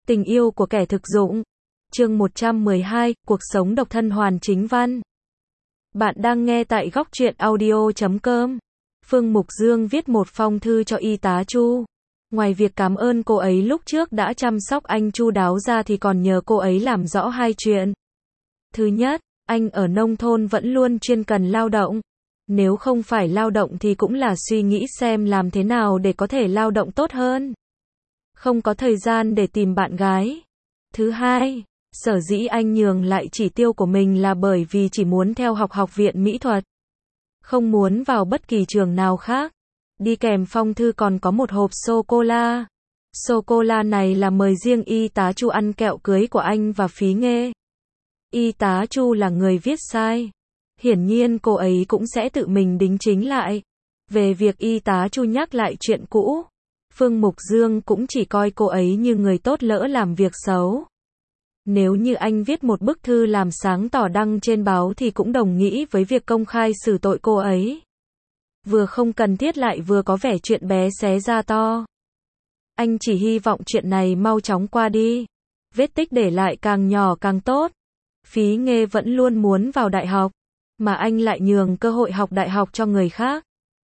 Tình yêu của kẻ thực dụng. Chương 112, cuộc sống độc thân hoàn chính văn. Bạn đang nghe tại góc truyện audio.com. Phương Mục Dương viết một phong thư cho y tá Chu. Ngoài việc cảm ơn cô ấy lúc trước đã chăm sóc anh chu đáo ra thì còn nhờ cô ấy làm rõ hai chuyện. Thứ nhất, anh ở nông thôn vẫn luôn chuyên cần lao động. Nếu không phải lao động thì cũng là suy nghĩ xem làm thế nào để có thể lao động tốt hơn. Không có thời gian để tìm bạn gái. Thứ hai, sở dĩ anh nhường lại chỉ tiêu của mình là bởi vì chỉ muốn theo học học viện mỹ thuật. Không muốn vào bất kỳ trường nào khác. Đi kèm phong thư còn có một hộp sô-cô-la. Sô-cô-la này là mời riêng y tá Chu ăn kẹo cưới của anh và Phí Nghê. Y tá Chu là người viết sai. Hiển nhiên cô ấy cũng sẽ tự mình đính chính lại. Về việc y tá Chu nhắc lại chuyện cũ, Phương Mục Dương cũng chỉ coi cô ấy như người tốt lỡ làm việc xấu. Nếu như anh viết một bức thư làm sáng tỏ đăng trên báo thì cũng đồng nghĩa với việc công khai xử tội cô ấy. Vừa không cần thiết lại vừa có vẻ chuyện bé xé ra to. Anh chỉ hy vọng chuyện này mau chóng qua đi. Vết tích để lại càng nhỏ càng tốt. Phí Nghê vẫn luôn muốn vào đại học, mà anh lại nhường cơ hội học đại học cho người khác.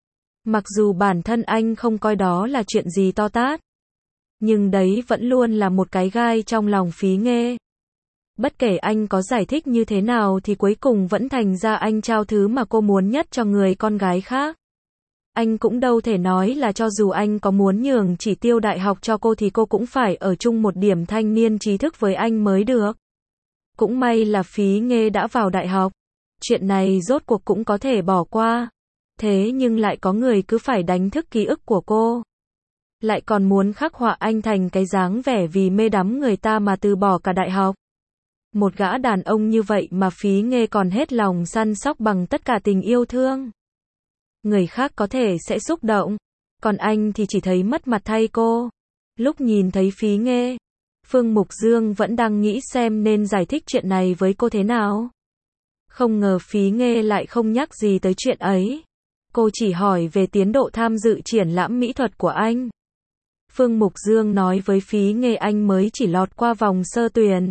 Mặc dù bản thân anh không coi đó là chuyện gì to tát, nhưng đấy vẫn luôn là một cái gai trong lòng Phí Nghê. Bất kể anh có giải thích như thế nào thì cuối cùng vẫn thành ra anh trao thứ mà cô muốn nhất cho người con gái khác. Anh cũng đâu thể nói là cho dù anh có muốn nhường chỉ tiêu đại học cho cô thì cô cũng phải ở chung một điểm thanh niên trí thức với anh mới được. Cũng may là Phí Nghê đã vào đại học. Chuyện này rốt cuộc cũng có thể bỏ qua. Thế nhưng lại có người cứ phải đánh thức ký ức của cô. Lại còn muốn khắc họa anh thành cái dáng vẻ vì mê đắm người ta mà từ bỏ cả đại học. Một gã đàn ông như vậy mà Phí Nghê còn hết lòng săn sóc bằng tất cả tình yêu thương. Người khác có thể sẽ xúc động, còn anh thì chỉ thấy mất mặt thay cô. Lúc nhìn thấy Phí Nghê, Phương Mục Dương vẫn đang nghĩ xem nên giải thích chuyện này với cô thế nào. Không ngờ Phí Nghê lại không nhắc gì tới chuyện ấy. Cô chỉ hỏi về tiến độ tham dự triển lãm mỹ thuật của anh. Phương Mục Dương nói với Phí Nghê anh mới chỉ lọt qua vòng sơ tuyển.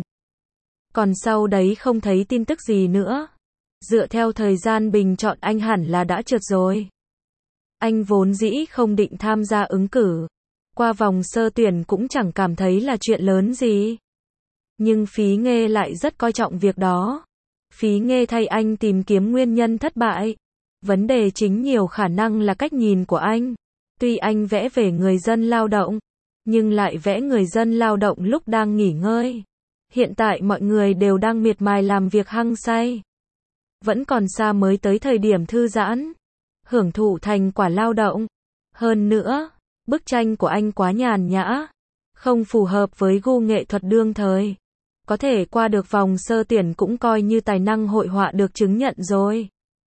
Còn sau đấy không thấy tin tức gì nữa. Dựa theo thời gian bình chọn anh hẳn là đã trượt rồi. Anh vốn dĩ không định tham gia ứng cử. Qua vòng sơ tuyển cũng chẳng cảm thấy là chuyện lớn gì. Nhưng Phí Nghê lại rất coi trọng việc đó. Phí Nghê thay anh tìm kiếm nguyên nhân thất bại. Vấn đề chính nhiều khả năng là cách nhìn của anh. Tuy anh vẽ về người dân lao động, nhưng lại vẽ người dân lao động lúc đang nghỉ ngơi. Hiện tại mọi người đều đang miệt mài làm việc hăng say. Vẫn còn xa mới tới thời điểm thư giãn, hưởng thụ thành quả lao động. Hơn nữa, bức tranh của anh quá nhàn nhã, không phù hợp với gu nghệ thuật đương thời. Có thể qua được vòng sơ tuyển cũng coi như tài năng hội họa được chứng nhận rồi.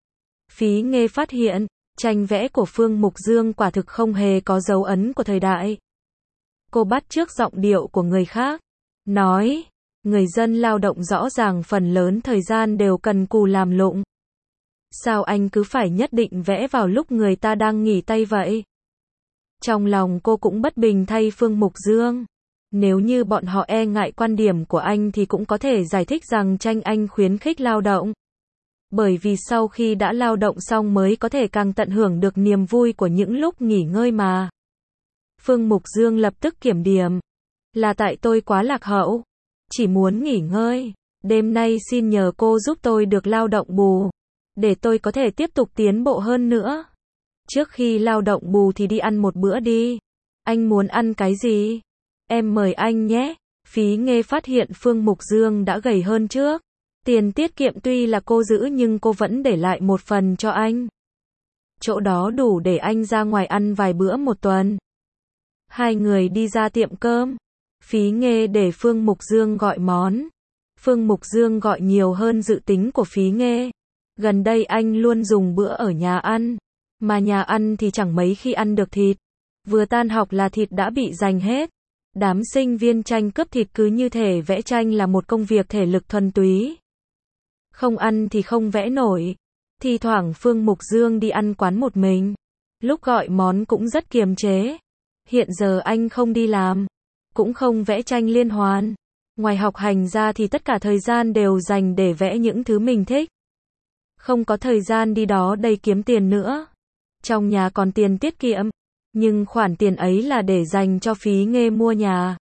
Phí Nghê phát hiện, tranh vẽ của Phương Mục Dương quả thực không hề có dấu ấn của thời đại. Cô bắt chước giọng điệu của người khác, nói, người dân lao động rõ ràng phần lớn thời gian đều cần cù làm lụng. Sao anh cứ phải nhất định vẽ vào lúc người ta đang nghỉ tay vậy? Trong lòng cô cũng bất bình thay Phương Mục Dương. Nếu như bọn họ e ngại quan điểm của anh thì cũng có thể giải thích rằng tranh anh khuyến khích lao động. Bởi vì sau khi đã lao động xong mới có thể càng tận hưởng được niềm vui của những lúc nghỉ ngơi mà. Phương Mục Dương lập tức kiểm điểm. Là tại tôi quá lạc hậu. Chỉ muốn nghỉ ngơi. Đêm nay xin nhờ cô giúp tôi được lao động bù. Để tôi có thể tiếp tục tiến bộ hơn nữa. Trước khi lao động bù thì đi ăn một bữa đi. Anh muốn ăn cái gì? Em mời anh nhé. Phí Nghê phát hiện Phương Mục Dương đã gầy hơn trước. Tiền tiết kiệm tuy là cô giữ nhưng cô vẫn để lại một phần cho anh. Chỗ đó đủ để anh ra ngoài ăn vài bữa một tuần. Hai người đi ra tiệm cơm. Phí Nghê để Phương Mục Dương gọi món. Phương Mục Dương gọi nhiều hơn dự tính của Phí Nghê. Gần đây anh luôn dùng bữa ở nhà ăn. Mà nhà ăn thì chẳng mấy khi ăn được thịt. Vừa tan học là thịt đã bị giành hết. Đám sinh viên tranh cướp thịt cứ như thể vẽ tranh là một công việc thể lực thuần túy. Không ăn thì không vẽ nổi. Thi thoảng Phương Mục Dương đi ăn quán một mình. Lúc gọi món cũng rất kiềm chế. Hiện giờ anh không đi làm. cũng không vẽ tranh liên hoan. Ngoài học hành ra thì tất cả thời gian đều dành để vẽ những thứ mình thích. Không có thời gian đi đó đây kiếm tiền nữa. Trong nhà còn tiền tiết kiệm, nhưng khoản tiền ấy là để dành cho Phí Nghê mua nhà.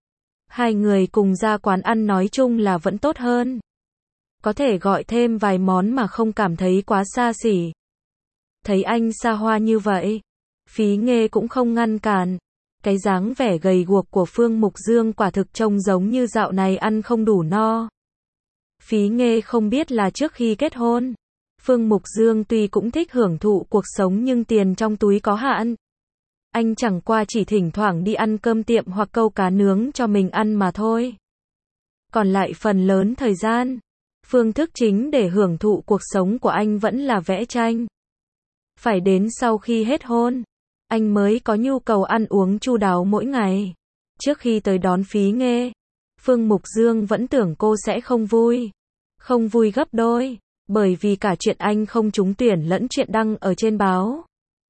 Hai người cùng ra quán ăn nói chung là vẫn tốt hơn. Có thể gọi thêm vài món mà không cảm thấy quá xa xỉ. Thấy anh xa hoa như vậy, Phí Nghê cũng không ngăn cản. Cái dáng vẻ gầy guộc của Phương Mục Dương quả thực trông giống như dạo này ăn không đủ no. Phí Nghê không biết là trước khi kết hôn, Phương Mục Dương tuy cũng thích hưởng thụ cuộc sống nhưng tiền trong túi có hạn. Anh chẳng qua chỉ thỉnh thoảng đi ăn cơm tiệm hoặc câu cá nướng cho mình ăn mà thôi. Còn lại phần lớn thời gian, phương thức chính để hưởng thụ cuộc sống của anh vẫn là vẽ tranh. Phải đến sau khi hết hôn, anh mới có nhu cầu ăn uống chu đáo mỗi ngày. Trước khi tới đón Phí Nghê, Phương Mục Dương vẫn tưởng cô sẽ không vui. Không vui gấp đôi, bởi vì cả chuyện anh không trúng tuyển lẫn chuyện đăng ở trên báo.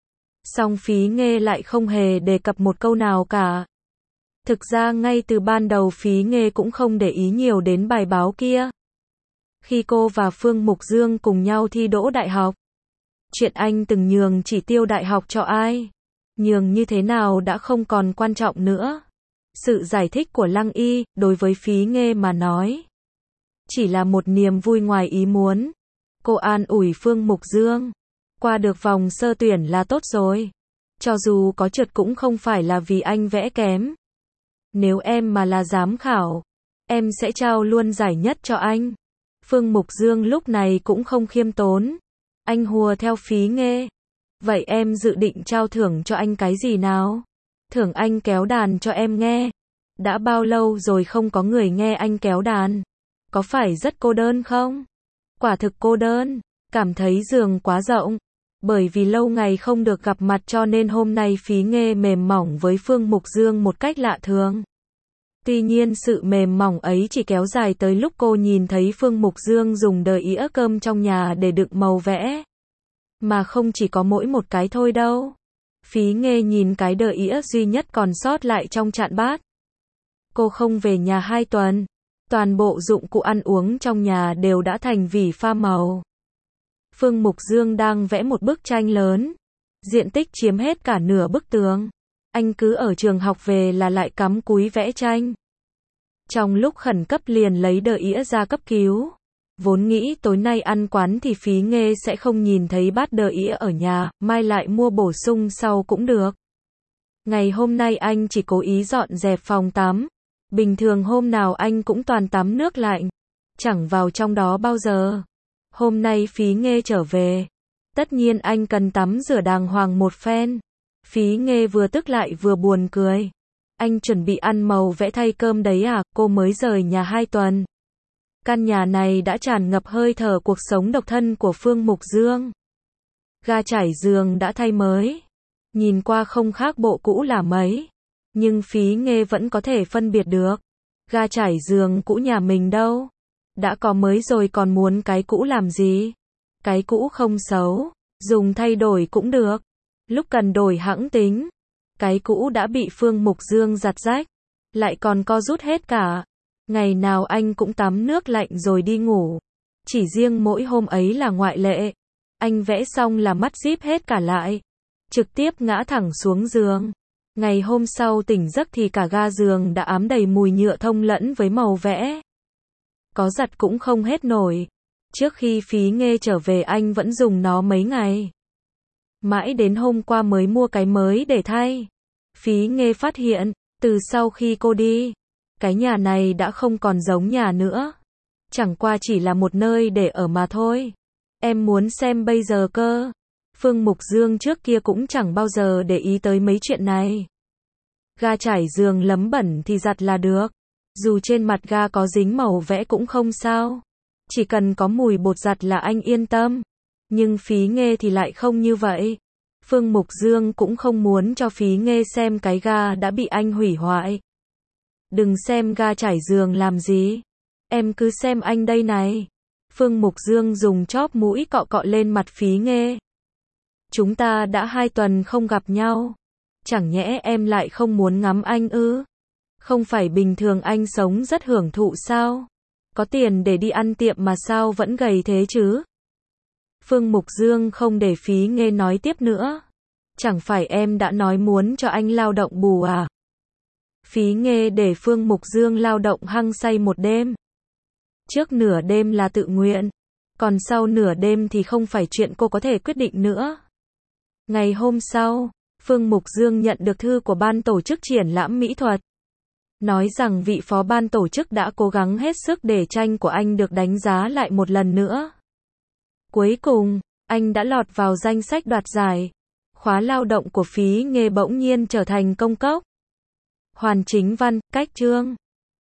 Song Phí Nghê lại không hề đề cập một câu nào cả. Thực ra ngay từ ban đầu Phí Nghê cũng không để ý nhiều đến bài báo kia. Khi cô và Phương Mục Dương cùng nhau thi đỗ đại học, chuyện anh từng nhường chỉ tiêu đại học cho ai, nhường như thế nào đã không còn quan trọng nữa. Sự giải thích của Lăng Y, đối với Phí Nghê mà nói, chỉ là một niềm vui ngoài ý muốn. Cô an ủi Phương Mục Dương, qua được vòng sơ tuyển là tốt rồi. Cho dù có trượt cũng không phải là vì anh vẽ kém. Nếu em mà là giám khảo, em sẽ trao luôn giải nhất cho anh. Phương Mục Dương lúc này cũng không khiêm tốn. Anh hùa theo Phí Nghê. Vậy em dự định trao thưởng cho anh cái gì nào? Thưởng anh kéo đàn cho em nghe. Đã bao lâu rồi không có người nghe anh kéo đàn? Có phải rất cô đơn không? Quả thực cô đơn, cảm thấy giường quá rộng. Bởi vì lâu ngày không được gặp mặt cho nên hôm nay Phí Nghê mềm mỏng với Phương Mục Dương một cách lạ thường. Tuy nhiên sự mềm mỏng ấy chỉ kéo dài tới lúc cô nhìn thấy Phương Mục Dương dùng đờ ĩa cơm trong nhà để đựng màu vẽ. Mà không chỉ có mỗi một cái thôi đâu. Phí Nghê nhìn cái đờ ĩa duy nhất còn sót lại trong chạn bát. Cô không về nhà 2 tuần. Toàn bộ dụng cụ ăn uống trong nhà đều đã thành vỉ pha màu. Phương Mục Dương đang vẽ một bức tranh lớn. Diện tích chiếm hết cả nửa bức tường. Anh cứ ở trường học về là lại cắm cúi vẽ tranh. Trong lúc khẩn cấp liền lấy đờ ĩa ra cấp cứu. Vốn nghĩ tối nay ăn quán thì Phí Nghê sẽ không nhìn thấy bát đờ ĩa ở nhà, mai lại mua bổ sung sau cũng được. Ngày hôm nay anh chỉ cố ý dọn dẹp phòng tắm. Bình thường hôm nào anh cũng toàn tắm nước lạnh, chẳng vào trong đó bao giờ. Hôm nay Phí Nghê trở về, tất nhiên anh cần tắm rửa đàng hoàng một phen. Phí Nghê vừa tức lại vừa buồn cười. Anh chuẩn bị ăn màu vẽ thay cơm đấy à? Cô mới rời nhà 2 tuần. Căn nhà này đã tràn ngập hơi thở cuộc sống độc thân của Phương Mục Dương. Ga trải giường đã thay mới, nhìn qua không khác bộ cũ là mấy. Nhưng Phí Nghê vẫn có thể phân biệt được. Ga trải giường cũ nhà mình đâu. Đã có mới rồi còn muốn cái cũ làm gì? Cái cũ không xấu, dùng thay đổi cũng được. Lúc cần đổi hẵng tính. Cái cũ đã bị Phương Mục Dương giặt rách, lại còn co rút hết cả. Ngày nào anh cũng tắm nước lạnh rồi đi ngủ. Chỉ riêng mỗi hôm ấy là ngoại lệ. Anh vẽ xong là mắt díp hết cả lại. Trực tiếp ngã thẳng xuống giường. Ngày hôm sau tỉnh giấc thì cả ga giường đã ám đầy mùi nhựa thông lẫn với màu vẽ. Có giặt cũng không hết nổi. Trước khi Phí Nghê trở về anh vẫn dùng nó mấy ngày. Mãi đến hôm qua mới mua cái mới để thay. Phí Nghê phát hiện, từ sau khi cô đi, cái nhà này đã không còn giống nhà nữa. Chẳng qua chỉ là một nơi để ở mà thôi. Em muốn xem bây giờ cơ. Phương Mục Dương trước kia cũng chẳng bao giờ để ý tới mấy chuyện này. Ga trải giường lấm bẩn thì giặt là được. Dù trên mặt ga có dính màu vẽ cũng không sao. Chỉ cần có mùi bột giặt là anh yên tâm. Nhưng Phí Nghê thì lại không như vậy. Phương Mục Dương cũng không muốn cho Phí Nghê xem cái ga đã bị anh hủy hoại. Đừng xem ga trải giường làm gì. Em cứ xem anh đây này. Phương Mục Dương dùng chóp mũi cọ cọ lên mặt Phí Nghê. Chúng ta đã 2 tuần không gặp nhau. Chẳng nhẽ em lại không muốn ngắm anh ư? Không phải bình thường anh sống rất hưởng thụ sao? Có tiền để đi ăn tiệm mà sao vẫn gầy thế chứ? Phương Mục Dương không để Phí Nghê nói tiếp nữa. Chẳng phải em đã nói muốn cho anh lao động bù à? Phí Nghê để Phương Mục Dương lao động hăng say một đêm. Trước nửa đêm là tự nguyện, còn sau nửa đêm thì không phải chuyện cô có thể quyết định nữa. Ngày hôm sau, Phương Mục Dương nhận được thư của ban tổ chức triển lãm mỹ thuật. Nói rằng vị phó ban tổ chức đã cố gắng hết sức để tranh của anh được đánh giá lại một lần nữa. Cuối cùng, anh đã lọt vào danh sách đoạt giải. Khóa lao động của Phí Nghê bỗng nhiên trở thành công cốc. Hoàn Chính Văn, cách chương